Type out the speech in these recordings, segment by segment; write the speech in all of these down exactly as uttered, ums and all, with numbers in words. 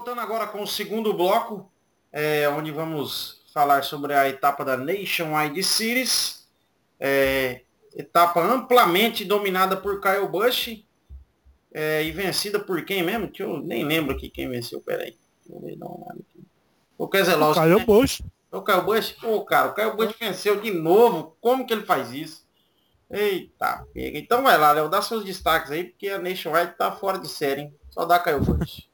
voltando agora com o segundo bloco, é, onde vamos falar sobre a etapa da Nationwide Series. É, etapa amplamente dominada por Kyle Busch é, e vencida por quem mesmo? Que eu nem lembro aqui quem venceu, peraí. Deixa eu dar uma olhada aqui. O O Keselowski, Kyle né? Busch. O Kyle Busch, pô, cara, o Kyle Busch venceu de novo. Como que ele faz isso? Eita, pega. Então vai lá, Léo, dá seus destaques aí, porque a Nationwide tá fora de série, hein? Só dá Kyle Busch.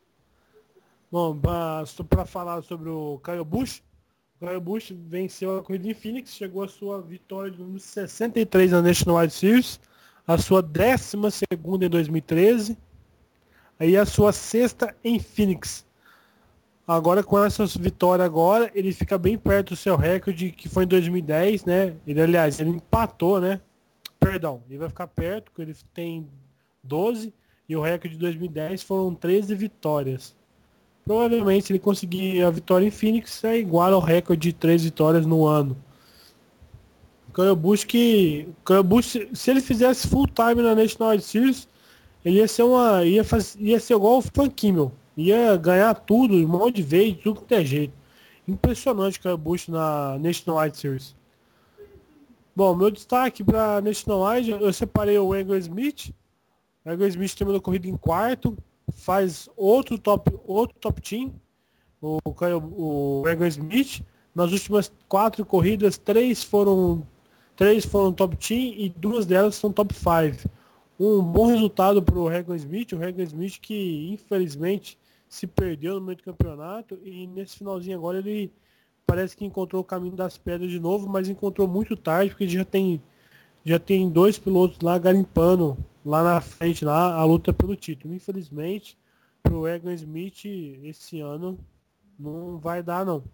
Bom, para falar sobre o Kyle Busch, o Kyle Busch venceu a corrida em Phoenix, chegou à sua vitória de número sessenta e três na Nationwide Series, a sua décima segunda em dois mil e treze, aí a sua sexta em Phoenix. Agora com essa vitória agora, ele fica bem perto do seu recorde, que foi em dois mil e dez, né? Ele, aliás, ele empatou, né? Perdão, ele vai ficar perto, porque ele tem doze, e o recorde de dois mil e dez foram treze vitórias. Provavelmente, se ele conseguir a vitória em Phoenix, é igual ao recorde de três vitórias no ano. O Kyle Busch, que, o Kyle Busch, se ele fizesse full time na National Series, ele ia ser uma, ia, faz, ia ser igual o Frank Kimmel. Ia ganhar tudo, um monte de vez, tudo que tem jeito. Impressionante o Kyle Busch na Nationwide Series. Bom, meu destaque para Nationwide, eu separei o Egan Smith. O Egan Smith terminou a corrida em quarto, faz outro top, outro top team, o, o, o Egan Smith. Nas últimas quatro corridas, três foram, três foram top team e duas delas são top cinco. Um bom resultado para o Egan Smith, o Egan Smith que infelizmente se perdeu no meio do campeonato e nesse finalzinho agora ele parece que encontrou o caminho das pedras de novo, mas encontrou muito tarde, porque já tem, já tem dois pilotos lá garimpando lá na frente, lá, a luta pelo título. Infelizmente, pro Egan Smith esse ano não vai dar não.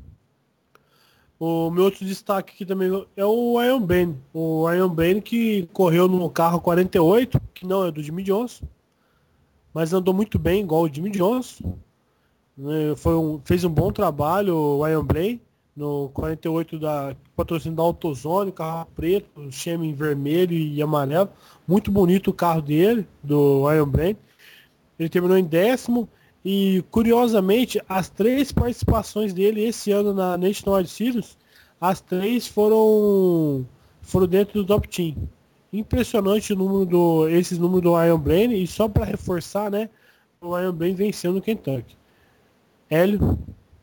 O meu outro destaque aqui também é o Ian Bane. O Ian Bane que correu no carro quarenta e oito, que não é do Jimmy Johnson, mas andou muito bem, igual o Jimmy Johnson. Foi um, fez um bom trabalho o Ian Blaney no quarenta e oito da patrocínio da AutoZone, carro preto, chama em vermelho e amarelo. Muito bonito o carro dele, do Ian Blaney. Ele terminou em décimo e, curiosamente, as três participações dele esse ano na National Series, as três foram, foram dentro do Top Team. Impressionante o número do, esses números do Ian Blaney, e só para reforçar, né, o Ian Blaney venceu no Kentucky. Hélio?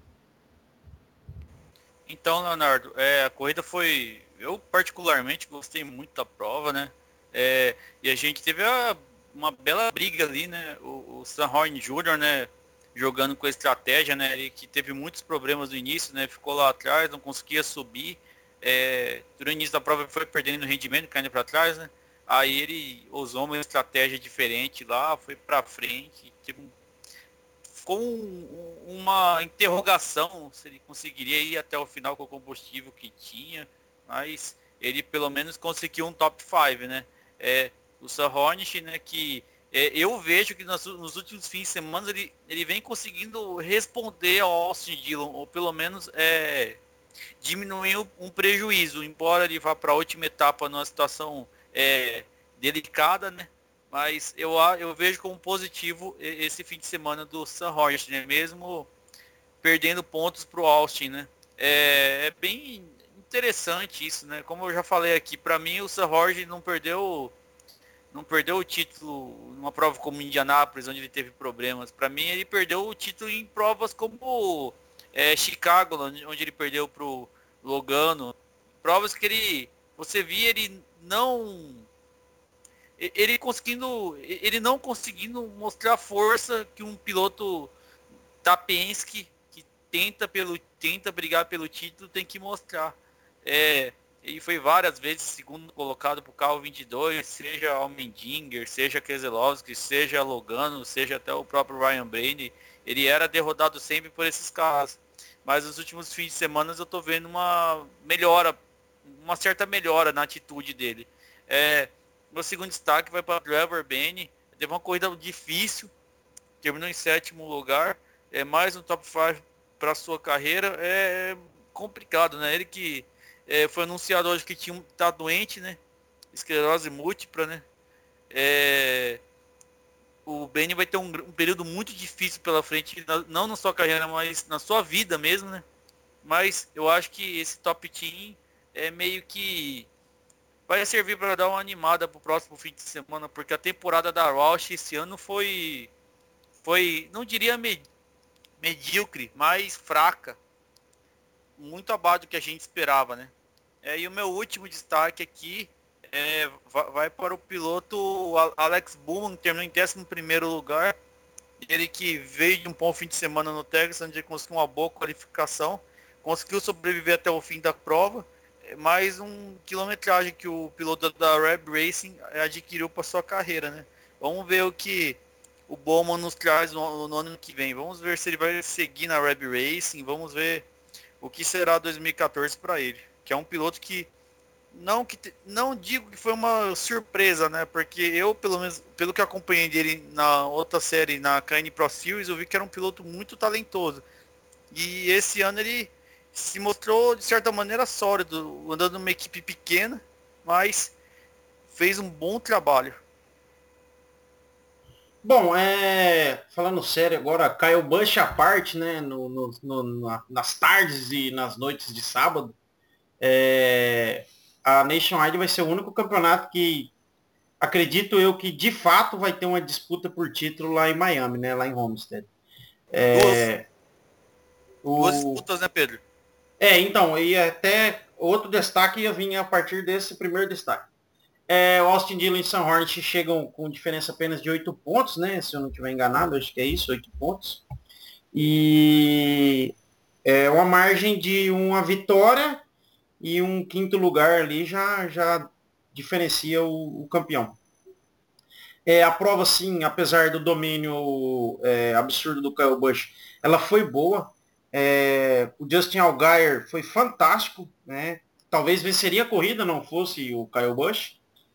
Então, Leonardo, é, a corrida foi... Eu particularmente gostei muito da prova, né? É, e a gente teve a, uma bela briga ali, né? O, o Sam Horn Júnior, né? Jogando com a estratégia, né? Ele que teve muitos problemas no início, né? Ficou lá atrás, não conseguia subir. É, durante o início da prova ele foi perdendo rendimento, caindo para trás, né? Aí ele usou uma estratégia diferente lá, foi para frente, tipo, ficou um, uma interrogação se ele conseguiria ir até o final com o combustível que tinha, mas ele pelo menos conseguiu um top cinco, né? É, o Sahornish, né, que é, eu vejo que nos, nos últimos fins de semana ele, ele vem conseguindo responder ao Austin Dillon, ou pelo menos é, diminuir um prejuízo, embora ele vá para a última etapa numa situação é, delicada, né? Mas eu, eu vejo como positivo esse fim de semana do Sam Horst, né? Mesmo perdendo pontos para o Austin, né? É, é bem interessante isso, né? Como eu já falei aqui, para mim o Sam Horst não perdeu, não perdeu o título numa prova como Indianápolis, onde ele teve problemas. Para mim ele perdeu o título em provas como é, Chicago, onde ele perdeu para o Logano. Provas que ele, você via ele não ele conseguindo, ele não conseguindo mostrar a força que um piloto da Penske que tenta pelo tenta brigar pelo título tem que mostrar. É, ele foi várias vezes segundo colocado para o carro vinte e dois, seja Allmendinger, seja Keselowski, seja Logano, seja até o próprio Ryan Blaney. Ele era derrotado sempre por esses carros. Mas nos últimos fins de semana eu estou vendo uma melhora, uma certa melhora na atitude dele. É, meu segundo destaque vai para Trevor Bayne. Teve uma corrida difícil, terminou em sétimo lugar. É mais um top cinco para sua carreira. É complicado, né? Ele que é, foi anunciado hoje que tinha tá doente, né? Esclerose múltipla, né? É, o Benny vai ter um, um período muito difícil pela frente, não na sua carreira, mas na sua vida mesmo, né? Mas eu acho que esse top team é meio que vai servir para dar uma animada pro próximo fim de semana, porque a temporada da Roush esse ano foi, foi não diria me, medíocre, mas fraca. Muito abaixo do que a gente esperava, né? É, e o meu último destaque aqui é, vai para o piloto Alex Bowman, que terminou em décimo primeiro lugar. Ele que veio de um bom fim de semana no Texas, onde ele conseguiu uma boa qualificação, conseguiu sobreviver até o fim da prova. Mais um quilometragem que o piloto da Reb Racing adquiriu para sua carreira, né? Vamos ver o que o Bowman nos traz no, no ano que vem. Vamos ver se ele vai seguir na Reb Racing. Vamos ver o que será dois mil e quatorze para ele, que é um piloto que não que não digo que foi uma surpresa, né? Porque eu, pelo menos, pelo que acompanhei dele na outra série, na K N Pro Series, eu vi que era um piloto muito talentoso. E esse ano ele se mostrou de certa maneira sólido, andando numa equipe pequena, mas fez um bom trabalho. Bom, é, falando sério agora, Kyle Busch à parte, né, no, no, no, na, nas tardes e nas noites de sábado, é, a Nationwide vai ser o único campeonato que, acredito eu, que de fato vai ter uma disputa por título lá em Miami, né, lá em Homestead. É, duas, o, duas disputas, né, Pedro? É, então, e até outro destaque ia vir a partir desse primeiro destaque. É, o Austin Dillon e Sam Hornet chegam com diferença apenas de oito pontos, né? Se eu não estiver enganado, acho que é isso, oito pontos. E é uma margem de uma vitória e um quinto lugar ali já, já diferencia o, o campeão. É, a prova, sim, apesar do domínio é, absurdo do Kyle Busch, ela foi boa. É, o Justin Allgaier foi fantástico, né? Talvez venceria a corrida, não fosse o Kyle Busch.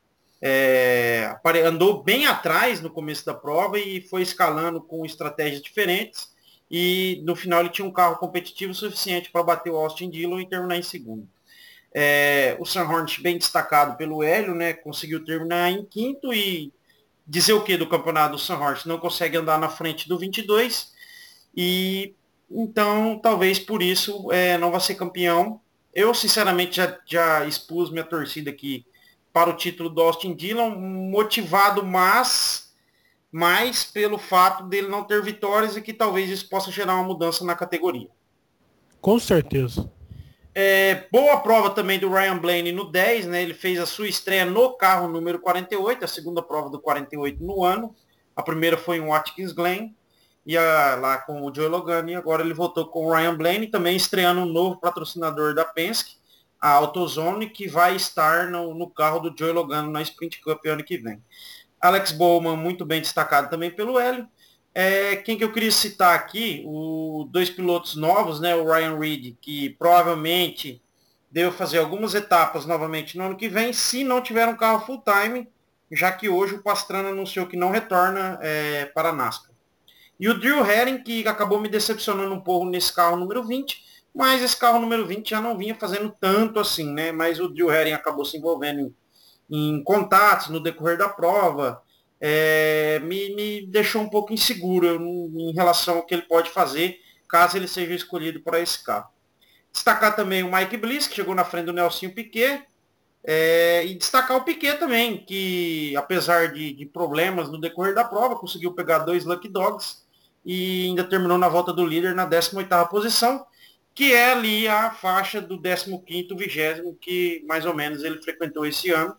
É, andou bem atrás no começo da prova e foi escalando com estratégias diferentes. E no final ele tinha um carro competitivo suficiente para bater o Austin Dillon e terminar em segundo. É, o Sam Hornet bem destacado pelo Hélio, né? Conseguiu terminar em quinto e dizer o que do campeonato do Sam Hornet? Não consegue andar na frente do vinte e dois e então talvez por isso é, não vai ser campeão. Eu sinceramente já, já expus minha torcida aqui para o título do Austin Dillon, motivado mas mais pelo fato dele não ter vitórias e que talvez isso possa gerar uma mudança na categoria. Com certeza. É, boa prova também do Ryan Blaney no dez, né? Ele fez a sua estreia no carro número quarenta e oito, a segunda prova do quarenta e oito no ano. A primeira foi em Watkins Glen, e a, lá com o Joey Logano, e agora ele voltou com o Ryan Blaney, também estreando um novo patrocinador da Penske, a AutoZone, que vai estar no, no carro do Joey Logano na Sprint Cup ano que vem. Alex Bowman, muito bem destacado também pelo Hélio. É, quem que eu queria citar aqui, os dois pilotos novos, né, o Ryan Reed, que provavelmente deve fazer algumas etapas novamente no ano que vem, se não tiver um carro full time, já que hoje o Pastrana anunciou que não retorna é, para a NASCAR. E o Drew Herring, que acabou me decepcionando um pouco nesse carro número vinte, mas esse carro número vinte já não vinha fazendo tanto assim, né? Mas o Drew Herring acabou se envolvendo em, em contatos no decorrer da prova, é, me, me deixou um pouco inseguro em, em relação ao que ele pode fazer, caso ele seja escolhido para esse carro. Destacar também o Mike Bliss, que chegou na frente do Nelsinho Piquet, é, e destacar o Piquet também, que apesar de, de problemas no decorrer da prova, conseguiu pegar dois Lucky Dogs e ainda terminou na volta do líder na décima oitava posição, que é ali a faixa do décimo quinto, vigésimo, que mais ou menos ele frequentou esse ano.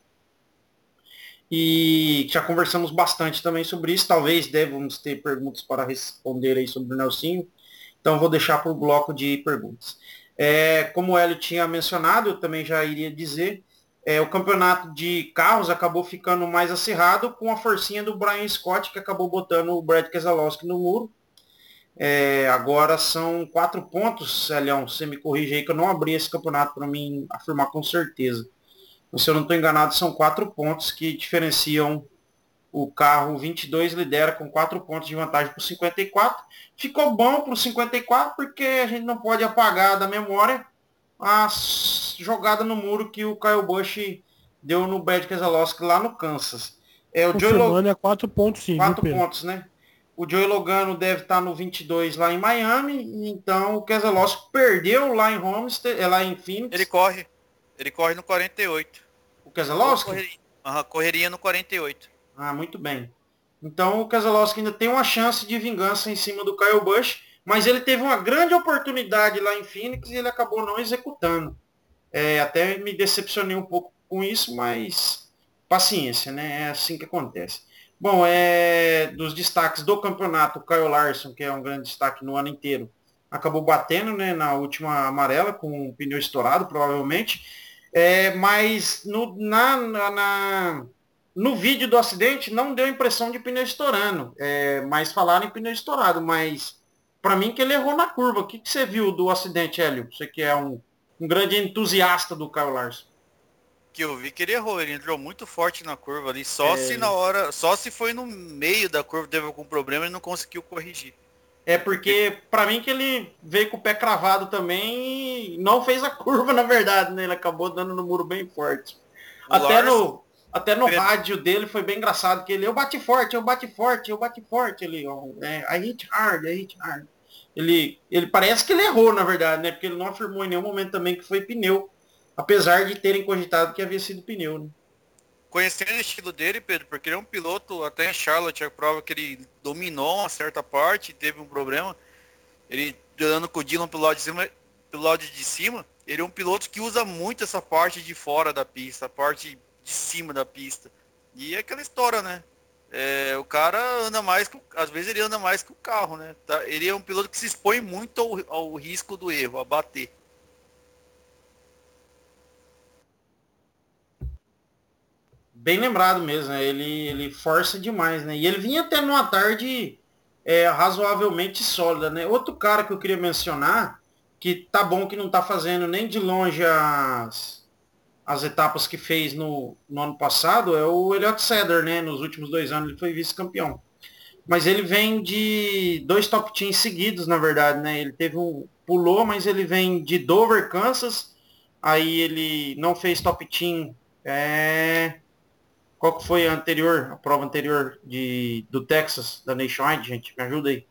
E já conversamos bastante também sobre isso, talvez devamos ter perguntas para responder aí sobre o Nelsinho, então vou deixar para o bloco de perguntas. É, como o Hélio tinha mencionado, eu também já iria dizer, é, o campeonato de carros acabou ficando mais acirrado com a forcinha do Brian Scott, que acabou botando o Brad Keselowski no muro. É, agora são quatro pontos, Hélio, você me corrige aí que eu não abri esse campeonato para mim afirmar com certeza. Se eu não estou enganado, são quatro pontos que diferenciam o carro vinte e dois, lidera com quatro pontos de vantagem para o cinquenta e quatro. Ficou bom para o cinquenta e quatro porque a gente não pode apagar da memória a jogada no muro que o Kyle Busch deu no Brad Keselowski lá no Kansas. É, o Joey Logano é quatro pontos sim, quatro pontos, né? O Joey Logano deve estar no vinte e dois lá em Miami, então o Keselowski perdeu lá em Homestead, é lá em Phoenix. Ele corre, ele corre no quarenta e oito. O Keselowski? Correria, uhum, correria no quarenta e oito. Ah, muito bem. Então o Keselowski ainda tem uma chance de vingança em cima do Kyle Busch, mas ele teve uma grande oportunidade lá em Phoenix e ele acabou não executando. É, até me decepcionei um pouco com isso, mas paciência, né? É assim que acontece. Bom, é, dos destaques do campeonato, o Kyle Larson, que é um grande destaque no ano inteiro, acabou batendo, né, na última amarela com o pneu estourado, provavelmente. É, mas no, na, na, na, no vídeo do acidente não deu impressão de pneu estourando. É, mas falaram em pneu estourado, mas para mim que ele errou na curva. O que, que você viu do acidente, Hélio? Você que é um, um grande entusiasta do Kyle Larson. Que eu vi que ele errou, ele entrou muito forte na curva ali, só é... se na hora, só se foi no meio da curva teve algum problema e não conseguiu corrigir. É porque, para mim, que ele veio com o pé cravado também e não fez a curva, na verdade, né? Ele acabou dando no muro bem forte. O até Larson, no, até no Pedro. rádio dele foi bem engraçado, que ele, eu bati forte, eu bati forte, eu bati forte. Ele, ó, é, I hit hard, I hit hard. Ele, ele parece que ele errou, na verdade, né? Porque ele não afirmou em nenhum momento também que foi pneu. Apesar de terem cogitado que havia sido pneu, né? Conhecendo o estilo dele, Pedro, porque ele é um piloto, até em Charlotte, a prova que ele dominou uma certa parte, teve um problema. Ele dando com o Dillon pelo lado de cima, pelo lado de cima, ele é um piloto que usa muito essa parte de fora da pista, a parte de cima da pista. E é aquela história, né? É, o cara anda mais, que, às vezes ele anda mais que o carro, né? Tá? Ele é um piloto que se expõe muito ao, ao risco do erro, a bater. Bem lembrado mesmo, né? Ele, ele força demais, né? E ele vinha até numa tarde é, razoavelmente sólida, né? Outro cara que eu queria mencionar, que tá bom que não tá fazendo nem de longe as, as etapas que fez no, no ano passado, é o Elliott Sadler, né? Nos últimos dois anos ele foi vice-campeão. Mas ele vem de dois top teams seguidos, na verdade, né? Ele teve um... pulou, mas ele vem de Dover, Kansas, aí ele não fez top team... É... Qual que foi a anterior, a prova anterior de, do Texas, da Nationwide, gente? Me ajuda aí.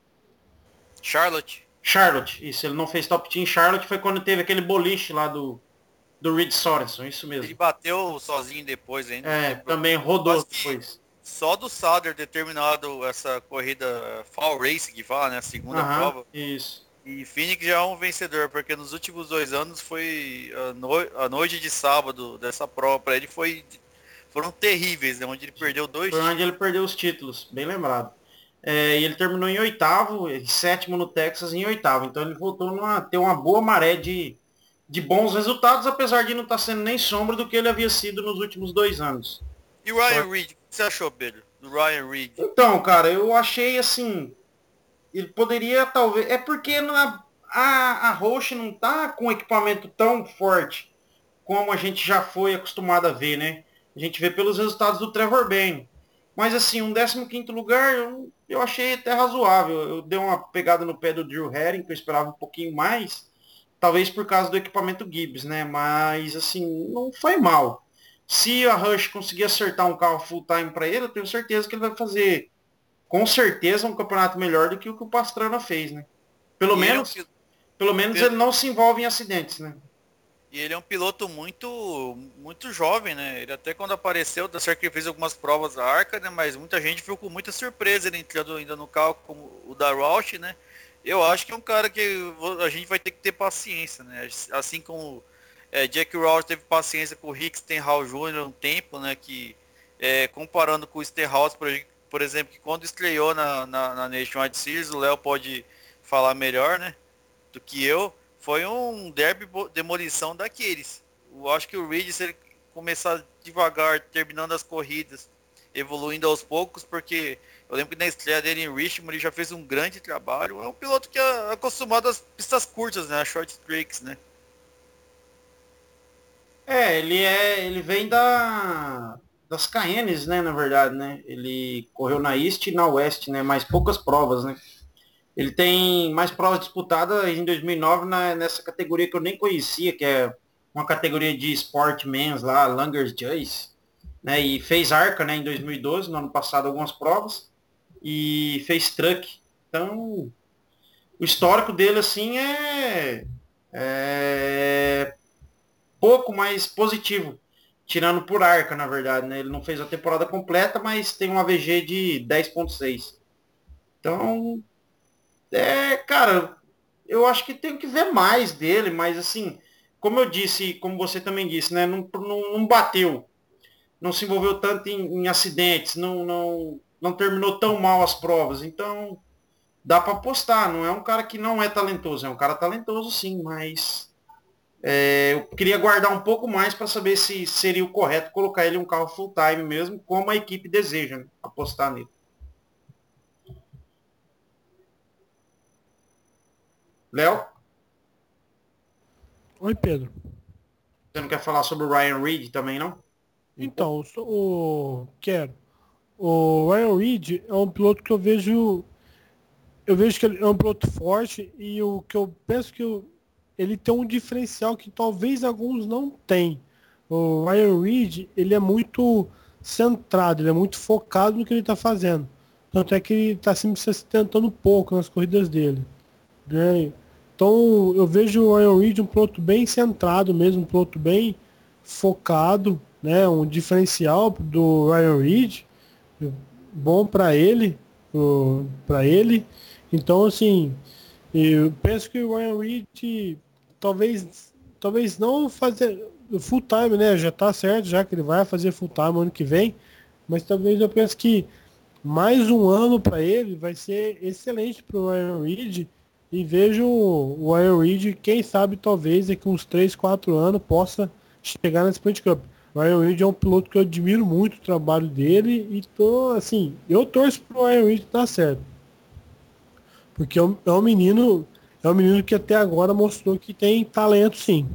Charlotte. Charlotte, isso. Ele não fez top team. Charlotte foi quando teve aquele boliche lá do, do Reed Sorenson, isso mesmo. Ele bateu sozinho depois ainda. É, também rodou depois. Só do Sauber ter terminado essa corrida Fall Race, que fala, né? A segunda Aham, prova. Isso. E Phoenix já é um vencedor, porque nos últimos dois anos foi a, no, a noite de sábado dessa prova para ele foi... Foram terríveis, né? Onde ele perdeu dois Foi onde ele perdeu os títulos, bem lembrado. É, e ele terminou em oitavo, em sétimo no Texas e em oitavo. Então ele voltou a ter uma boa maré de, de bons resultados, apesar de não estar sendo nem sombra do que ele havia sido nos últimos dois anos. E o Ryan Reed, o que você achou, Pedro? Do Ryan Reed? Então, cara, eu achei assim, ele poderia talvez... É porque na, a, a Roche não tá com equipamento tão forte como a gente já foi acostumado a ver, né? A gente vê pelos resultados do Trevor Bayne. Mas assim, um décimo quinto lugar eu, eu achei até razoável. Eu dei uma pegada no pé do Drew Herring, que eu esperava um pouquinho mais. Talvez por causa do equipamento Gibbs, né? Mas assim, não foi mal. Se a Rush conseguir acertar um carro full time para ele, eu tenho certeza que ele vai fazer, com certeza, um campeonato melhor do que o que o Pastrana fez, né? Pelo e menos, ele, pelo menos ele não se envolve em acidentes, né? E ele é um piloto muito muito jovem, né? Ele até quando apareceu, tá certo que ele fez algumas provas da Arca, né? Mas muita gente ficou com muita surpresa ele entrando ainda no carro como o da Roush, né? Eu acho que é um cara que a gente vai ter que ter paciência, né? Assim como é, Jack Roush teve paciência com o Rick Stenhouse Júnior um tempo, né? Que é, comparando com o Stenhouse, por, por exemplo, que quando estreou na, na, na Nationwide Series, o Léo pode falar melhor, né? Do que eu. Foi um derby demolição daqueles. Eu acho que o Reed, se ele começar devagar, terminando as corridas, evoluindo aos poucos, porque eu lembro que na estreia dele em Richmond ele já fez um grande trabalho. É um piloto que é acostumado às pistas curtas, né? As short tracks, né? É, ele é. Ele vem da. Das Cayennes, né, na verdade, né? Ele correu na East e na West, né? Mais poucas provas, né? Ele tem mais provas disputadas em dois mil e nove na, nessa categoria que eu nem conhecia, que é uma categoria de Sportmans lá, Langers Joyce. né? E fez Arca, né, em dois mil e doze, no ano passado, algumas provas. E fez Truck. Então, o histórico dele, assim, é, é pouco mais positivo. Tirando por Arca, na verdade, né? Ele não fez a temporada completa, mas tem um A V G de dez ponto seis. Então, é, cara, eu acho que tem que ver mais dele, mas assim, como eu disse, como você também disse, né? Não, não, não bateu, não se envolveu tanto em, em acidentes, não, não, não terminou tão mal as provas. Então, dá para apostar. Não é um cara que não é talentoso, é um cara talentoso sim, mas é, eu queria guardar um pouco mais para saber se seria o correto colocar ele em um carro full time mesmo, como a equipe deseja, né, apostar nele. Léo, Oi, Pedro. você não quer falar sobre o Ryan Reed também, não? Um pouco? Então, o quero. O Ryan Reed é um piloto que eu vejo, eu vejo que ele é um piloto forte e o que eu penso que eu, ele tem um diferencial que talvez alguns não têm. O Ryan Reed, ele é muito centrado, ele é muito focado no que ele está fazendo. Tanto é que ele está sempre se tentando pouco nas corridas dele, né? Então eu vejo o Ryan Reed um piloto bem centrado mesmo, um piloto bem focado, né? Um diferencial do Ryan Reed, bom para ele, para ele. Então assim, eu penso que o Ryan Reed talvez, talvez não fazer full time, né? Já tá certo, já que ele vai fazer full time ano que vem, mas talvez eu penso que mais um ano para ele vai ser excelente para o Ryan Reed e vejo o Ryan Reed, quem sabe talvez daqui uns três, quatro anos possa chegar na Sprint Cup. O Ryan Reed é um piloto que eu admiro muito o trabalho dele e tô assim, eu torço pro Ryan Reed dar certo. Porque é um, é um menino, é um menino que até agora mostrou que tem talento sim.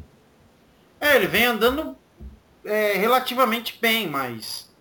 É, ele vem andando é, relativamente bem, mas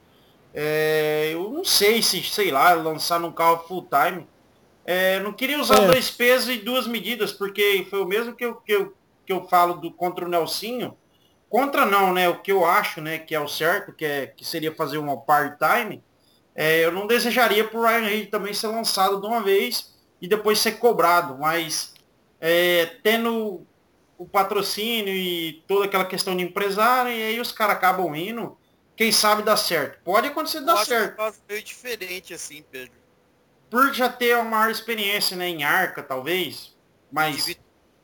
é, eu não sei se, sei lá, lançar num carro full time. É, não queria usar É, dois pesos e duas medidas, porque foi o mesmo que eu, que eu, que eu falo do, contra o Nelsinho. Contra não, né? O que eu acho, né, que é o certo, que, é, que seria fazer uma part-time, é, eu não desejaria para o Ryan Reed também ser lançado de uma vez e depois ser cobrado, mas é, tendo o patrocínio e toda aquela questão de empresário, e aí os caras acabam indo, quem sabe dá certo. Pode acontecer Eu dar acho que é um certo, caso meio diferente, assim, Pedro. por já ter uma maior experiência, né, em arca, talvez, De mas, vi-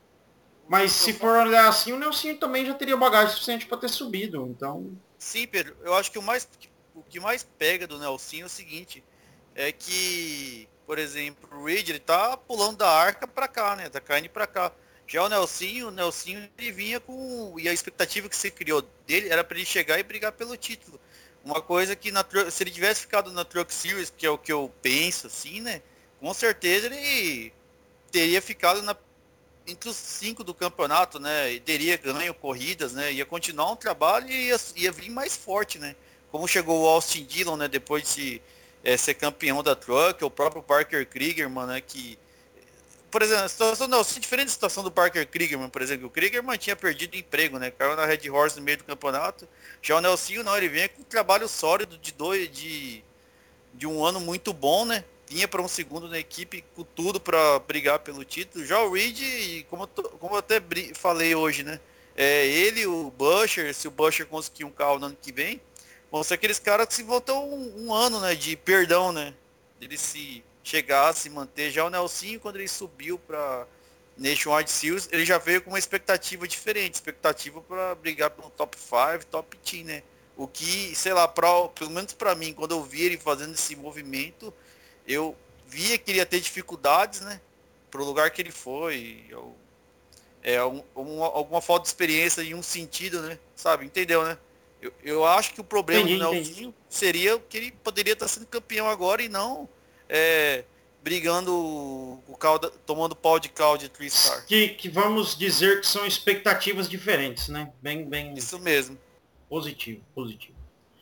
mas eu se falo- for olhar assim, o Nelsinho também já teria bagagem suficiente para ter subido, então... Sim, Pedro, eu acho que o mais o que mais pega do Nelsinho é o seguinte, é que, por exemplo, o Reed, ele tá pulando da arca pra cá, né? Tá caindo pra cá. Já o Nelsinho, o Nelsinho ele vinha com. E a expectativa que você criou dele era para ele chegar e brigar pelo título. Uma coisa que na, se ele tivesse ficado na Truck Series, que é o que eu penso, assim, né? Com certeza ele teria ficado na, entre os cinco do campeonato, né? E teria ganho corridas, né? Ia continuar um trabalho e ia, ia vir mais forte, né? Como chegou o Austin Dillon, né? Depois de é, ser campeão da Truck, o próprio Parker Kriegerman, né? Que, por exemplo, a situação não, assim, diferente da situação do Parker Kriegerman, por exemplo, o Kriegerman tinha perdido emprego, né? Caiu na Red Horse no meio do campeonato. Já o Nelsinho não, ele vem com um trabalho sólido de dois, de de um ano muito bom, né? Vinha para um segundo na equipe com tudo para brigar pelo título. Já o Reed, como, eu, como eu até falei hoje, né? É, ele, o Buescher, se o Buescher conseguir um carro no ano que vem, vão ser aqueles caras que se voltam um, um ano, né? De perdão, né? Ele se chegar, se manter. Já o Nelsinho, quando ele subiu para Nationwide Series, ele já veio com uma expectativa diferente, expectativa para brigar pelo top cinco, top dez, né? O que, sei lá, pra, pelo menos para mim, quando eu vi ele fazendo esse movimento, eu via que ele ia ter dificuldades, né? Pro lugar que ele foi. Eu, é um, um, alguma falta de experiência em um sentido, né? Sabe? Entendeu, né? Eu, eu acho que o problema Entendi, do entendi. Nelsinho seria que ele poderia estar sendo campeão agora e não é, brigando o caldo, tomando pau de caldo de three star. Que, que vamos dizer que são expectativas diferentes, né? Bem, bem Isso mesmo. positivo, positivo.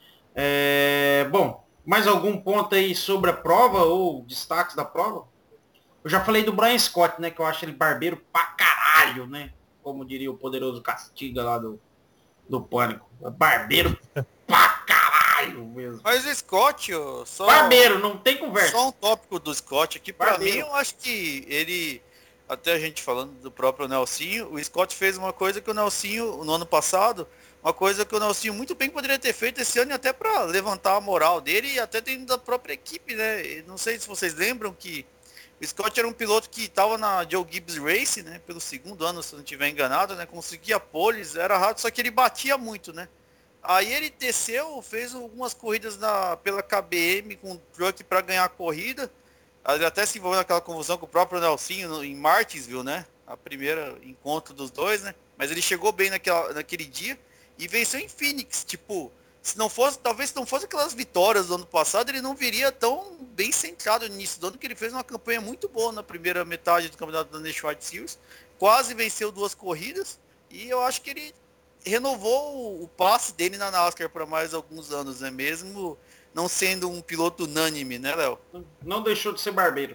É, bom, mais algum ponto aí sobre a prova ou destaques da prova? Eu já falei do Brian Scott, né? Que eu acho ele barbeiro pra caralho, né? Como diria o poderoso Castiga lá do, do Pânico. Barbeiro pra caralho. paio mesmo. Mas o Scott, ó, só... Barbeiro, não tem conversa. Só um tópico do Scott aqui, pra Barbeiro. mim, eu acho que ele... Até a gente falando do próprio Nelsinho, o Scott fez uma coisa que o Nelsinho, no ano passado, uma coisa que o Nelsinho muito bem poderia ter feito esse ano, e até para levantar a moral dele e até dentro da própria equipe, né? Não sei se vocês lembram que o Scott era um piloto que estava na Joe Gibbs Race, né? Pelo segundo ano, se não estiver enganado, né? Conseguia poles, era rápido, só que ele batia muito, né? Aí ele desceu, fez algumas corridas na, pela K B M com truck para ganhar a corrida. Ele até se envolveu naquela confusão com o próprio Nelsinho em Martinsville, né? A primeira encontro dos dois, né? Mas ele chegou bem naquela, naquele dia e venceu em Phoenix. Tipo, se não fosse, talvez se não fosse aquelas vitórias do ano passado, ele não viria tão bem centrado no início do ano, que ele fez uma campanha muito boa na primeira metade do campeonato da Nationwide Series. Quase venceu duas corridas e eu acho que ele renovou o passe dele na NASCAR para mais alguns anos, né? Mesmo não sendo um piloto unânime, né, Léo? Não deixou de ser barbeiro.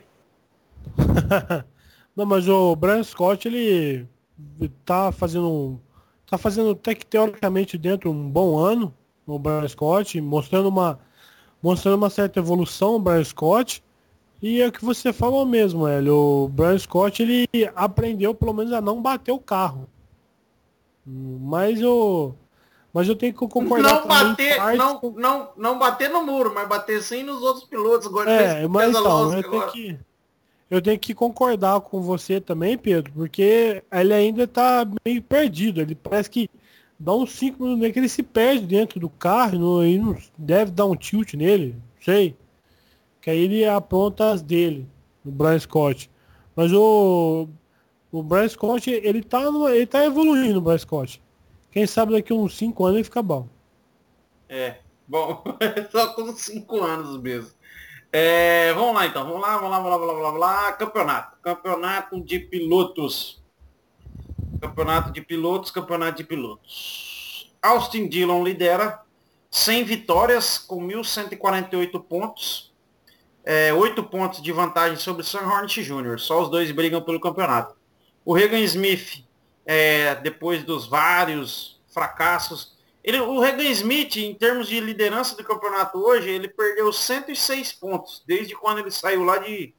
Não, mas o Brian Scott, ele tá fazendo, tá fazendo até que teoricamente dentro um bom ano, o Brian Scott, mostrando uma, mostrando uma certa evolução, o Brian Scott, e é o que você falou mesmo, Hélio, o Brian Scott, ele aprendeu pelo menos a não bater o carro. Mas eu, mas eu tenho que concordar não também, bater, parte, não, não, não bater no muro, mas bater sim nos outros pilotos. Agora é, mas então, eu agora. tenho que eu tenho que concordar com você também, Pedro, porque ele ainda tá meio perdido. Ele parece que dá uns cinco minutos que ele se perde dentro do carro, não, e não deve dar um tilt nele, não sei. Que aí ele apronta as dele, o Brian Scott. Mas o o Brian Scott, ele tá, no, ele tá evoluindo, o Brian Scott. Quem sabe daqui a uns cinco anos ele fica bom. É, bom, só com cinco anos mesmo. É, vamos lá então, vamos lá, vamos lá, vamos lá, vamos lá, vamos lá, campeonato. Campeonato de pilotos. Campeonato de pilotos, campeonato de pilotos. Austin Dillon lidera, cem vitórias, com mil cento e quarenta e oito pontos. É, oito pontos de vantagem sobre Sam Hornet Júnior Só os dois brigam pelo campeonato. O Regan Smith, é, depois dos vários fracassos, ele, o Regan Smith, em termos de liderança do campeonato hoje, ele perdeu cento e seis pontos, desde quando ele saiu lá de...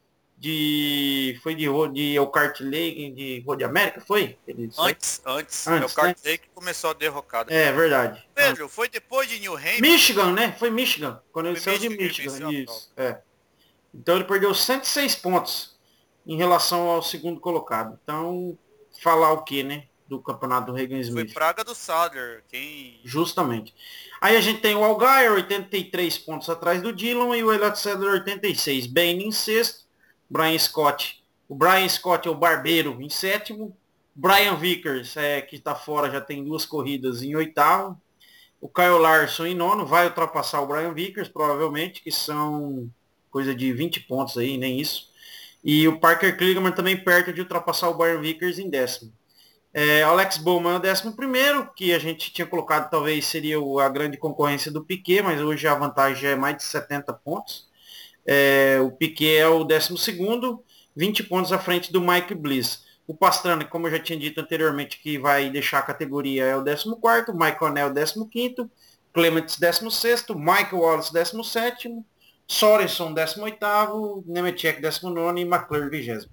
de foi de, de Elkhart Lake, de Road América, foi? Ele antes, antes. antes Elkhart né? Lake começou a derrocada. É, verdade. Pedro, foi depois de New Hampshire? Michigan, né? Foi Michigan, quando ele Foi saiu de Michigan, Michigan. ele Isso, é. Então ele perdeu cento e seis pontos em relação ao segundo colocado. Então, falar o que, né? Do campeonato do Regan Smith. Foi praga do Sadler. Quem... Justamente. Aí a gente tem o Allgaier, oitenta e três pontos atrás do Dillon, e o Elliott Sadler, oitenta e seis. Bem em sexto. Brian Scott. O Brian Scott é o barbeiro em sétimo. Brian Vickers, é, que está fora, já tem duas corridas, em oitavo. O Kyle Larson em nono. Vai ultrapassar o Brian Vickers, provavelmente, que são coisa de vinte pontos aí, nem isso. E o Parker Kligerman também perto de ultrapassar o Brian Vickers em décimo. É, Alex Bowman é o décimo primeiro, que a gente tinha colocado talvez seria o, a grande concorrência do Piquet, mas hoje a vantagem já é mais de setenta pontos. É, o Piquet é o décimo segundo, vinte pontos à frente do Mike Bliss. O Pastrana, como eu já tinha dito anteriormente, que vai deixar a categoria, é o décimo quarto, Mike O'Neill décimo quinto, Clements décimo sexto, Michael Wallace décimo sétimo, Sorenson décimo oitavo, Nemechek décimo nono e McClure vigésimo.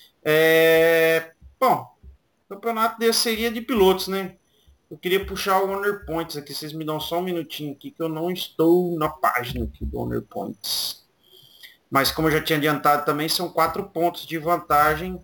É, bom, o campeonato desse seria de pilotos, né? Eu queria puxar o Honor Points aqui, vocês me dão só um minutinho aqui, que eu não estou na página aqui do Honor Points. Mas como eu já tinha adiantado também, são quatro pontos de vantagem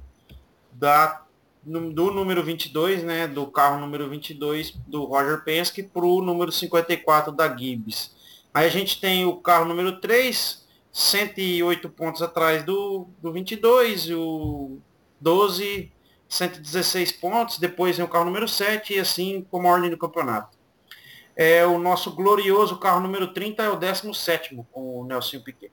da, do número vinte e dois, né? Do carro número vinte e dois do Roger Penske para o número cinquenta e quatro da Gibbs. Aí a gente tem o carro número três, cento e oito pontos atrás do, do vinte e dois, o doze, cento e dezesseis pontos, depois vem o carro número sete e assim como a ordem do campeonato. É, o nosso glorioso carro número trinta é o décimo sétimo, com o Nelson Piquet.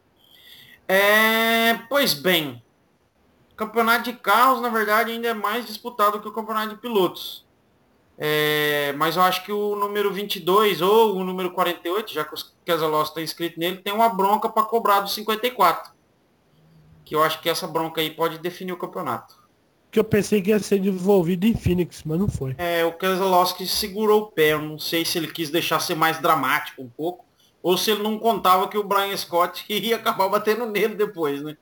É, pois bem, o campeonato de carros, na verdade, ainda é mais disputado que o campeonato de pilotos. É, mas eu acho que o número vinte e dois ou o número quarenta e oito, já que o Keselowski está inscrito nele, tem uma bronca para cobrar do cinquenta e quatro. Que eu acho que essa bronca aí pode definir o campeonato. que eu pensei que ia ser desenvolvido em Phoenix, mas não foi. É, o Keselowski segurou o pé. Eu não sei se ele quis deixar ser mais dramático um pouco, ou se ele não contava que o Brian Scott ia acabar batendo nele depois, né?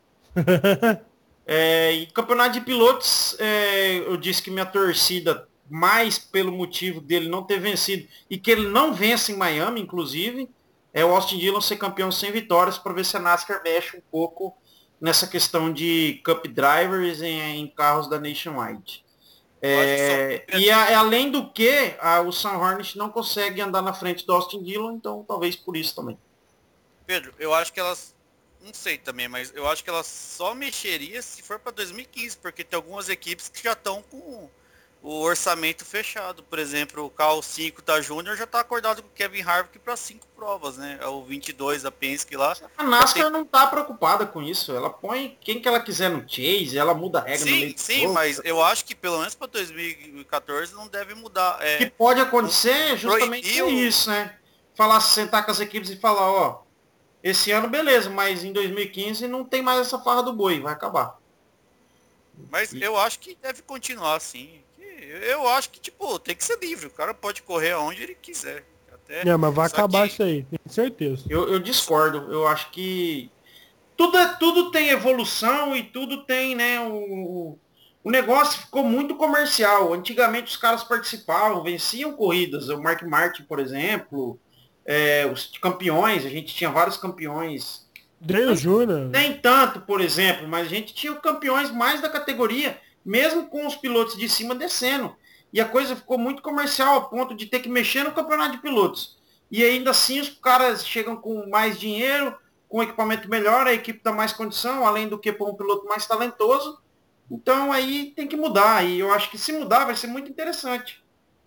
É, e campeonato de pilotos, é, eu disse que minha torcida, mais pelo motivo dele não ter vencido, e que ele não vence em Miami, inclusive, é o Austin Dillon ser campeão sem vitórias, para ver se a NASCAR mexe um pouco nessa questão de Cup Drivers em, em carros da Nationwide. É, e a, além do que, a, o Sam Hornish não consegue andar na frente do Austin Dillon, então talvez por isso também. Pedro, eu acho que elas, não sei também, mas eu acho que elas só mexeria se for para dois mil e quinze, porque tem algumas equipes que já estão com o orçamento fechado. Por exemplo, o carro cinco da Júnior já está acordado com o Kevin Harvick para cinco provas, né? É o vinte e dois da Penske lá. A NASCAR tem... não está preocupada com isso. Ela põe quem que ela quiser no chase, ela muda a regra sim, no meio Sim, mas eu acho que pelo menos para dois mil e quatorze não deve mudar. É... O que pode acontecer justamente é isso, né? Falar, sentar com as equipes e falar, ó, esse ano beleza, mas em dois mil e quinze não tem mais essa farra do boi, vai acabar. Mas e... eu acho que deve continuar assim. Eu acho que, tipo, tem que ser livre. O cara pode correr aonde ele quiser. Até... Não, mas vai Só acabar que... isso aí, tenho certeza. Eu, eu discordo. Eu acho que tudo, é, tudo tem evolução e tudo tem, né, o, o negócio ficou muito comercial. Antigamente os caras participavam, venciam corridas. O Mark Martin, por exemplo, é, os campeões, a gente tinha vários campeões. Dale Júnior. Nem tanto, por exemplo, mas a gente tinha campeões mais da categoria, mesmo com os pilotos de cima descendo. E a coisa ficou muito comercial ao ponto de ter que mexer no campeonato de pilotos. E ainda assim os caras chegam com mais dinheiro, com equipamento melhor, a equipe dá mais condição, além do que para um piloto mais talentoso. Então aí tem que mudar. E eu acho que se mudar vai ser muito interessante.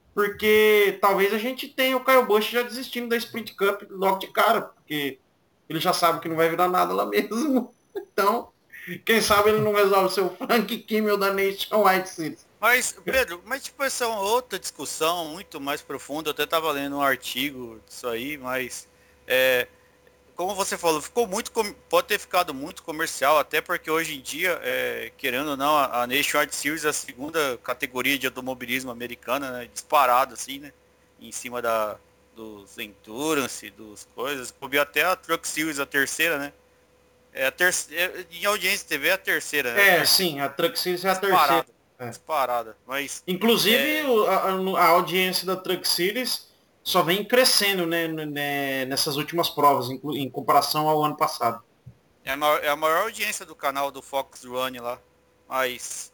Porque talvez a gente tenha o Kyle Busch já desistindo da Sprint Cup logo de cara, porque ele já sabe que não vai virar nada lá mesmo. Então... Quem sabe ele não resolve ser o Frank Kimmel da Nationwide Series. Mas, Pedro, mas tipo, essa é uma outra discussão muito mais profunda. Eu até estava lendo um artigo disso aí, mas é, como você falou, ficou muito, pode ter ficado muito comercial, até porque hoje em dia, é, querendo ou não, a, a Nationwide Series é a segunda categoria de automobilismo americana, né, disparado assim, né, em cima da, dos Endurance, dos coisas. Coube até a Truck Series, a terceira, né? É a terceira, em audiência de T V é a terceira, né? É, a terceira. Sim, a Truck Series é a disparada, terceira. É. Disparada, mas... Inclusive, é... a, a, audiência da Truck Series só vem crescendo, né, né, nessas últimas provas, em, em comparação ao ano passado. É a, maior, é a maior audiência do canal do Fox Run lá, mas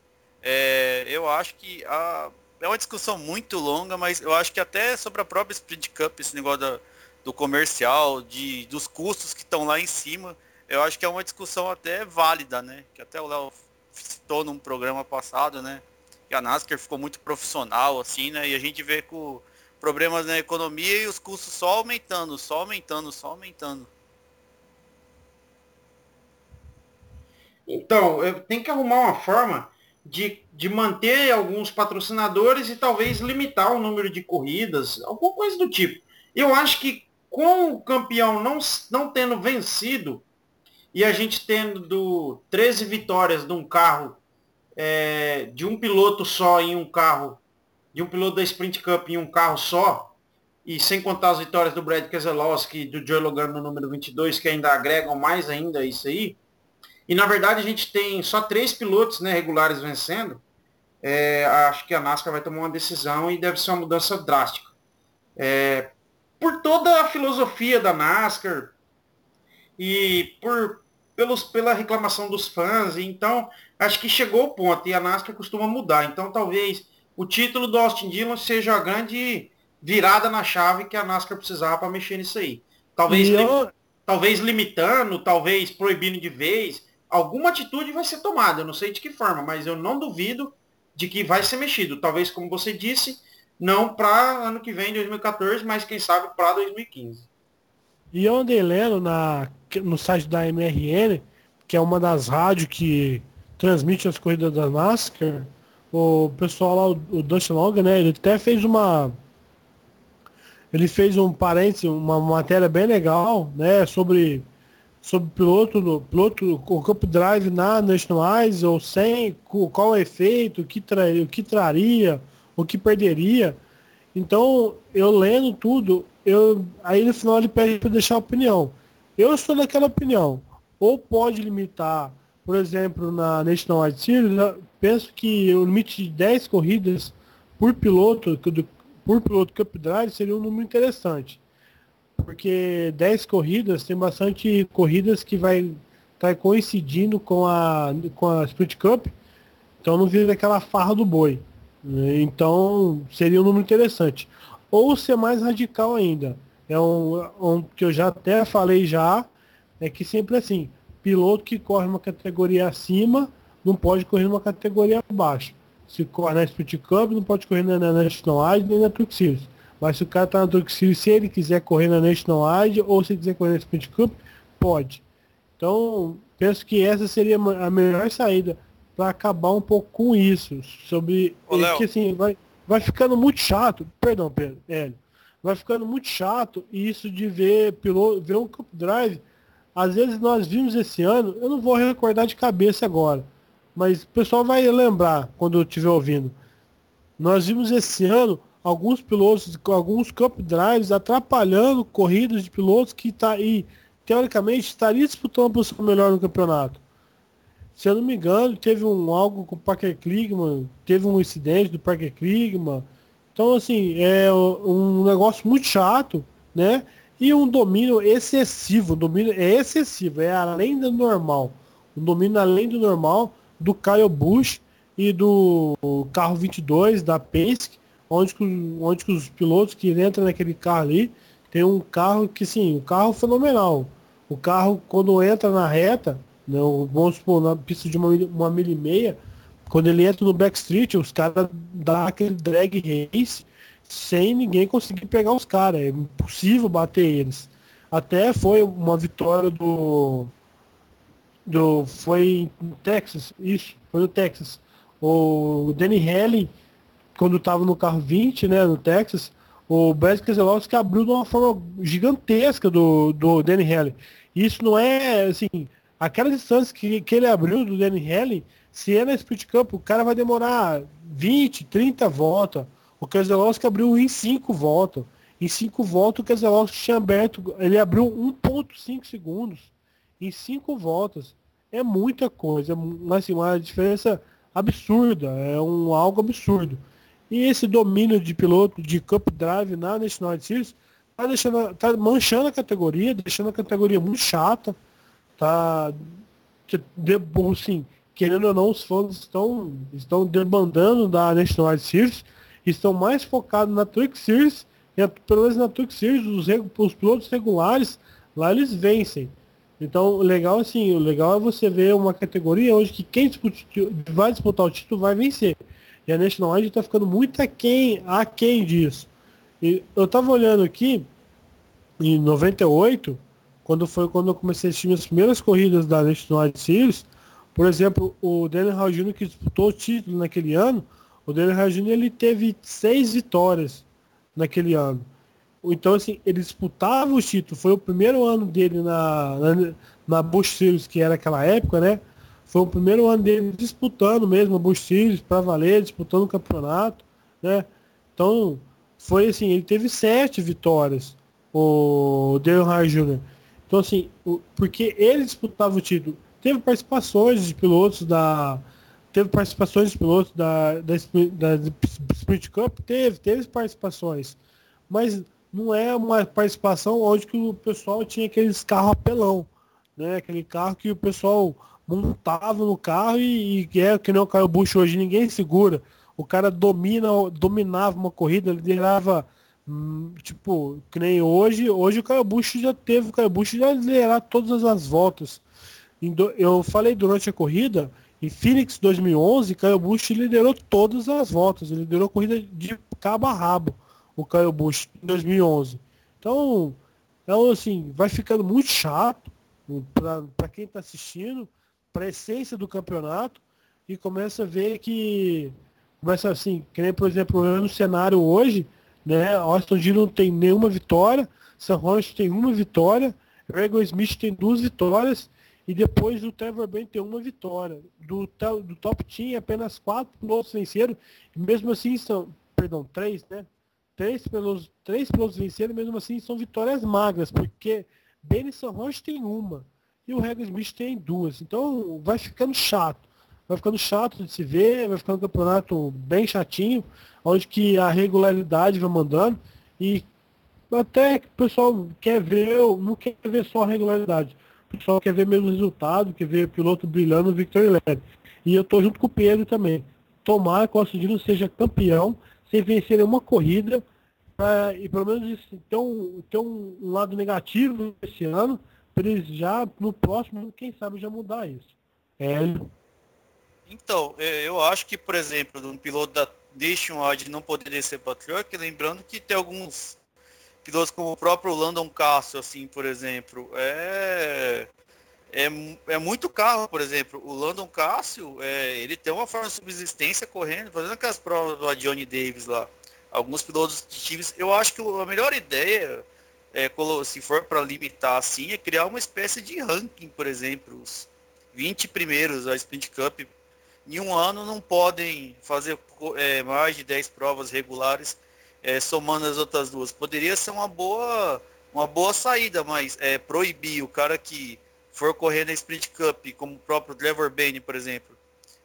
é, eu acho que a, é uma discussão muito longa, mas eu acho que até sobre a própria Sprint Cup, esse negócio da, do comercial, de, dos custos que estão lá em cima, eu acho que é uma discussão até válida, né? Que até o Léo citou num programa passado, né? Que a NASCAR ficou muito profissional, assim, né? E a gente vê com problemas na economia e os custos só aumentando, só aumentando, só aumentando. Então, tem que arrumar uma forma de, de manter alguns patrocinadores e talvez limitar o número de corridas, alguma coisa do tipo. Eu acho que com o campeão não, não tendo vencido, e a gente tendo treze vitórias de um carro, é, de um piloto só em um carro, de um piloto da Sprint Cup em um carro só, e sem contar as vitórias do Brad Keselowski e do Joe Logano no número vinte e dois, que ainda agregam mais ainda isso aí. E na verdade a gente tem só três pilotos, né, regulares vencendo. É, acho que a NASCAR vai tomar uma decisão e deve ser uma mudança drástica. É, por toda a filosofia da NASCAR, e por, pelos, pela reclamação dos fãs, então acho que chegou o ponto, e a NASCAR costuma mudar, então talvez o título do Austin Dillon seja a grande virada na chave que a NASCAR precisava para mexer nisso aí. Talvez, eu... lim, talvez limitando, talvez proibindo de vez, alguma atitude vai ser tomada, eu não sei de que forma, mas eu não duvido de que vai ser mexido, talvez como você disse, não para ano que vem, dois mil e quatorze, mas quem sabe para dois mil e quinze. E eu andei lendo na, no site da M R N, que é uma das rádios que transmite as corridas da NASCAR, o pessoal lá, o Dustin Long, né, ele até fez uma... Ele fez um parênteses, uma matéria bem legal, né, sobre sobre piloto, piloto, o Cup Drive na Nationwide ou sem, qual é o efeito, o que, tra, o que traria, o que perderia. Então, eu lendo tudo, eu, aí no final ele pede para deixar a opinião. Eu estou daquela opinião. Ou pode limitar, por exemplo, na Nationwide Series, eu penso que o limite de dez corridas por piloto, por piloto Cup Drive seria um número interessante. Porque dez corridas, tem bastante corridas que vai estar tá coincidindo com a, com a Sprint Cup, então não vira aquela farra do boi. Então seria um número interessante. Ou ser mais radical ainda. É um, um que eu já até falei já, é que sempre assim, piloto que corre uma categoria acima não pode correr uma categoria abaixo. Se corre na Sprint Cup, não pode correr na, na Nationwide nem na Truck Series. Mas se o cara tá na Truck Series, se ele quiser correr na Nationwide ou se quiser correr na Sprint Cup, pode. Então, penso que essa seria a melhor saída para acabar um pouco com isso. Sobre. Porque assim, vai, vai ficando muito chato. Perdão, Pedro, Hélio. Vai ficando muito chato isso de ver piloto, ver um Cup Drive. Às vezes nós vimos esse ano, eu não vou recordar de cabeça agora, mas o pessoal vai lembrar quando eu estiver ouvindo. Nós vimos esse ano alguns pilotos, alguns Cup Drives atrapalhando corridas de pilotos que tá aí, teoricamente, estaria disputando uma posição melhor no campeonato. Se eu não me engano, teve um algo com o Parker Kligerman, teve um incidente do Parker Kligerman. Então, assim, é um negócio muito chato, né? E um domínio excessivo, um domínio é excessivo, é além do normal. Um domínio além do normal do Kyle Busch e do carro vinte e dois da Penske, onde, onde os pilotos que entram naquele carro ali, tem um carro que, sim, um carro fenomenal. O carro, quando entra na reta, né, vamos supor, na pista de uma, uma milha e meia, quando ele entra no backstreet, os caras dão aquele drag race sem ninguém conseguir pegar os caras. É impossível bater eles. Até foi uma vitória do... do foi em Texas, isso, foi no Texas. O Danny Hamlin, quando estava no carro vinte, né, no Texas, o Brad Keselowski abriu de uma forma gigantesca do, do Danny Hamlin. Isso não é, assim, aquela distância que, que ele abriu do Danny Hamlin, se é na Sprint Cup, o cara vai demorar vinte, trinta voltas. O Keselowski abriu em cinco voltas. Em cinco voltas o Keselowski tinha aberto, ele abriu um ponto cinco segundos. Em cinco voltas. É muita coisa, assim, uma diferença absurda, é um algo absurdo. E esse domínio de piloto de Cup Drive na National Series tá, deixando, tá manchando a categoria, deixando a categoria muito chata. Tá, assim, querendo ou não, os fãs estão, estão debandando da National Series, estão mais focados na Truck Series, e pelo menos na Truck Series, os, os pilotos regulares, lá eles vencem. Então, o legal, assim, o legal é você ver uma categoria onde que quem disputa, vai disputar o título vai vencer. E a National Wide está ficando muito aquém, aquém disso. E eu tava olhando aqui, em noventa e oito, quando foi quando eu comecei a assistir as primeiras corridas da National Wide Series, por exemplo, o Daniel Hall Júnior que disputou o título naquele ano, o Daniel Hall Júnior ele teve seis vitórias naquele ano. Então, assim, ele disputava o título. Foi o primeiro ano dele na, na, na Busch Series, que era aquela época, né? Foi o primeiro ano dele disputando mesmo a Busch Series para valer, disputando o campeonato, né? Então, foi assim, ele teve sete vitórias, o Dale Earnhardt Júnior Então, assim, o, porque ele disputava o título. Teve participações de pilotos da... Teve participações de pilotos da, da, da, da Sprint Cup? Teve, teve participações. Mas não é uma participação onde que o pessoal tinha aqueles carros apelão, né? Aquele carro que o pessoal montava no carro e, e é que nem o Kyle Busch hoje, ninguém segura. O cara domina, dominava uma corrida, liderava, hum, tipo, que nem hoje. Hoje o Kyle Busch já teve, o Kyle Busch já liderar todas as voltas. Eu falei durante a corrida, em Phoenix dois mil e onze, Kyle Busch liderou todas as voltas, ele liderou a corrida de cabo a rabo, o Kyle Busch em dois mil e onze. Então, então assim, vai ficando muito chato para quem está assistindo, para a essência do campeonato, e começa a ver que começa assim, que nem, por exemplo, no cenário hoje, né, Austin Dillon não tem nenhuma vitória, Sam Hornet tem uma vitória, O Regal Smith tem duas vitórias e depois o Trevor Ben tem uma vitória. Do, do Top Team apenas quatro pilotos venceram, e mesmo assim são, perdão, três, né? Três pilotos, três pilotos venceram, mesmo assim são vitórias magras, porque Benison Roche tem uma e o Regal Smith tem duas. Então vai ficando chato. Vai ficando chato de se ver, vai ficando um campeonato bem chatinho, onde que a regularidade vai mandando e até que o pessoal quer ver, não quer ver só a regularidade. O pessoal quer ver mesmo o resultado, quer ver o piloto brilhando no Victory Lap. E eu tô junto com o Pedro também. Tomara que o Austin Dillon seja campeão, sem vencer nenhuma corrida, pra, e pelo menos isso, ter, um, ter um, um lado negativo esse ano, para eles já, no próximo, quem sabe já mudar isso. É. Então, é, eu acho que, por exemplo, um piloto da Nationwide não poder descer para truck, lembrando que tem alguns pilotos como o próprio Landon Cassill, assim, por exemplo, é, é, é muito carro, por exemplo, o Landon Cassill, é, ele tem uma forma de subsistência correndo, fazendo aquelas provas do Johnny Davis lá, alguns pilotos de times, eu acho que a melhor ideia, é, se for para limitar assim, é criar uma espécie de ranking, por exemplo, os vinte primeiros da Sprint Cup, em um ano não podem fazer é, mais de dez provas regulares, É, somando as outras duas. Poderia ser uma boa, uma boa saída, mas é, proibir o cara que for correr na Sprint Cup, como o próprio Trevor Bayne, por exemplo,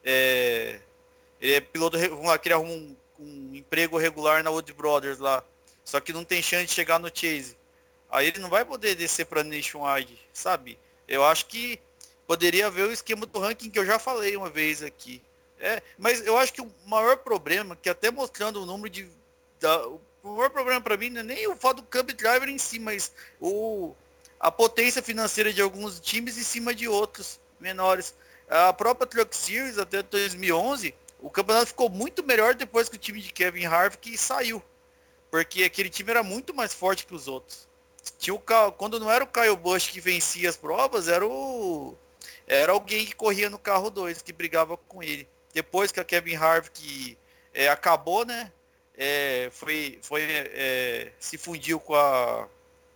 é, ele é piloto, vamos lá, que ele arruma um, um emprego regular na Wood Brothers lá, só que não tem chance de chegar no Chase. Aí ele não vai poder descer para Nationwide, sabe? Eu acho que poderia haver o esquema do ranking que eu já falei uma vez aqui. É, mas eu acho que o maior problema, que até mostrando o número de Da, o maior problema para mim não é nem o fato do Cup Driver em si, mas o, a potência financeira de alguns times em cima de outros menores. A própria Truck Series, até dois mil e onze, o campeonato ficou muito melhor depois que o time de Kevin Harvick saiu, porque aquele time era muito mais forte que os outros. Tinha o, quando não era o Kyle Busch que vencia as provas, era o era alguém que corria no carro dois, que brigava com ele. Depois que a Kevin Harvick é, acabou, né? É, foi, foi é, se fundiu com a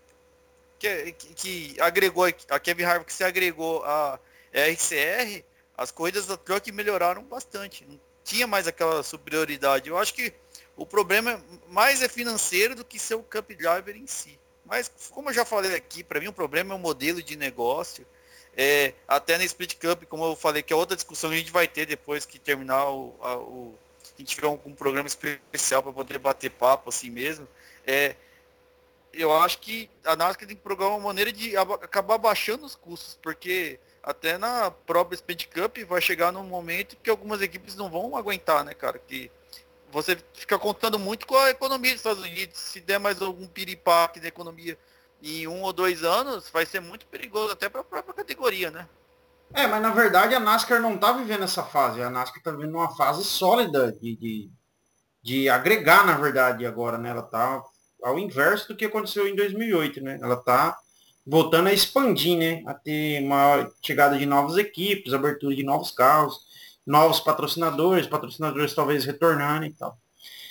que, que, que agregou a Kevin Harvick, que se agregou a R C R, as corridas da Truck melhoraram bastante, não tinha mais aquela superioridade. Eu acho que o problema mais é financeiro do que ser o Cup Driver em si, mas como eu já falei aqui, para mim o problema é o modelo de negócio. É, até na Split Cup, como eu falei, que é outra discussão que a gente vai ter depois que terminar o, a, o a gente tiver um, um programa especial para poder bater papo assim mesmo, é, eu acho que a NASCAR tem que programar uma maneira de aba- acabar baixando os custos, porque até na própria Sprint Cup vai chegar num momento que algumas equipes não vão aguentar, né, cara, que você fica contando muito com a economia dos Estados Unidos, se der mais algum piripaque da economia em um ou dois anos, vai ser muito perigoso até para a própria categoria, né? É, mas na verdade a NASCAR não está vivendo essa fase. A NASCAR está vivendo uma fase sólida de, de, de agregar, na verdade, agora, né? Ela está ao inverso do que aconteceu em dois mil e oito, né? Ela está voltando a expandir, né? A ter uma chegada de novas equipes, abertura de novos carros, novos patrocinadores, patrocinadores talvez retornando e tal.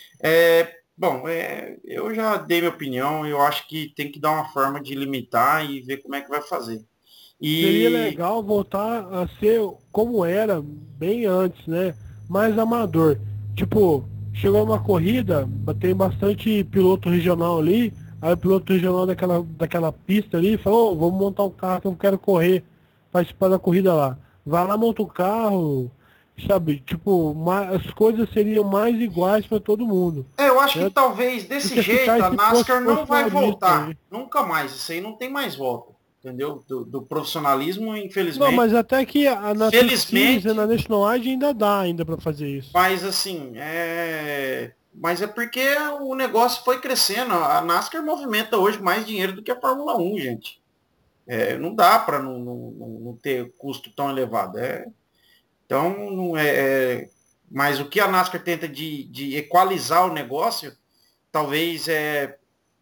É, bom, é, eu já dei minha opinião, eu acho que tem que dar uma forma de limitar e ver como é que vai fazer. Seria E legal voltar a ser como era bem antes, né? Mais amador. Tipo, chegou uma corrida, tem bastante piloto regional ali, aí o piloto regional daquela, daquela pista ali falou, oh, vamos montar um carro que eu quero correr, participar da corrida lá. Vai lá, monta o carro, sabe? Tipo, ma- as coisas seriam mais iguais para todo mundo. É, eu acho que Né? talvez desse Porque ficar jeito a esse NASCAR não vai proporcionalismo voltar. aí. Nunca mais. Isso aí não tem mais volta. Entendeu? Do, do profissionalismo, Não, infelizmente. mas até que a, na Truck Series e na Felizmente, Nationwide ainda dá ainda para fazer isso. mas assim, é. Mas é porque o negócio foi crescendo. A NASCAR movimenta hoje mais dinheiro do que a Fórmula um, gente. É, não dá para não, não, não não ter custo tão elevado. É, então, não é, é- mas o que a NASCAR tenta de, de equalizar o negócio, talvez é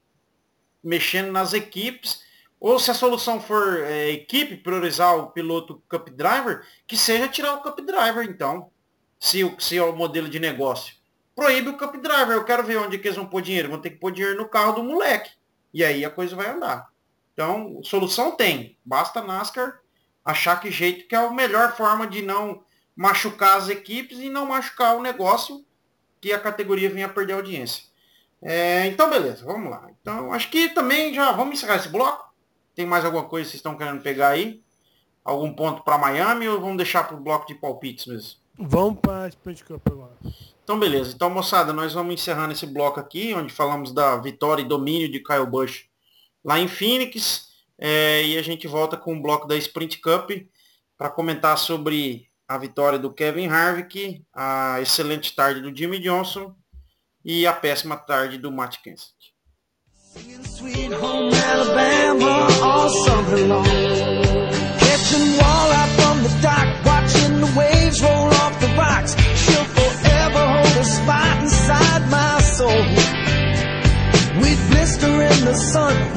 mexendo nas equipes, ou se a solução for é, equipe, priorizar o piloto Cup Driver, que seja tirar o Cup Driver, então, se, o- se é o modelo de negócio. Proíbe o Cup Driver, eu quero ver onde que eles vão pôr dinheiro, vão ter que pôr dinheiro no carro do moleque. E aí a coisa vai andar. Então, solução tem. Basta a NASCAR achar que jeito que é a melhor forma de não machucar as equipes e não machucar o negócio que a categoria venha a perder audiência. É, então, beleza, vamos lá. Então, acho que também já vamos encerrar esse bloco. Tem mais alguma coisa que vocês estão querendo pegar aí? Algum ponto para Miami ou vamos deixar para o bloco de palpites mesmo? Vamos para a Sprint Cup agora. Então, beleza. Então, moçada, nós vamos encerrando esse bloco aqui, onde falamos da vitória e domínio de Kyle Busch lá em Phoenix. É, e a gente volta com o bloco da Sprint Cup para comentar sobre a vitória do Kevin Harvick, a excelente tarde do Jimmy Johnson e a péssima tarde do Matt Kenseth. Sweet home Alabama, all summer long. Catching walleye from the dock, watching the waves roll off the rocks. She'll forever hold a spot inside my soul. We'd blister in the sun.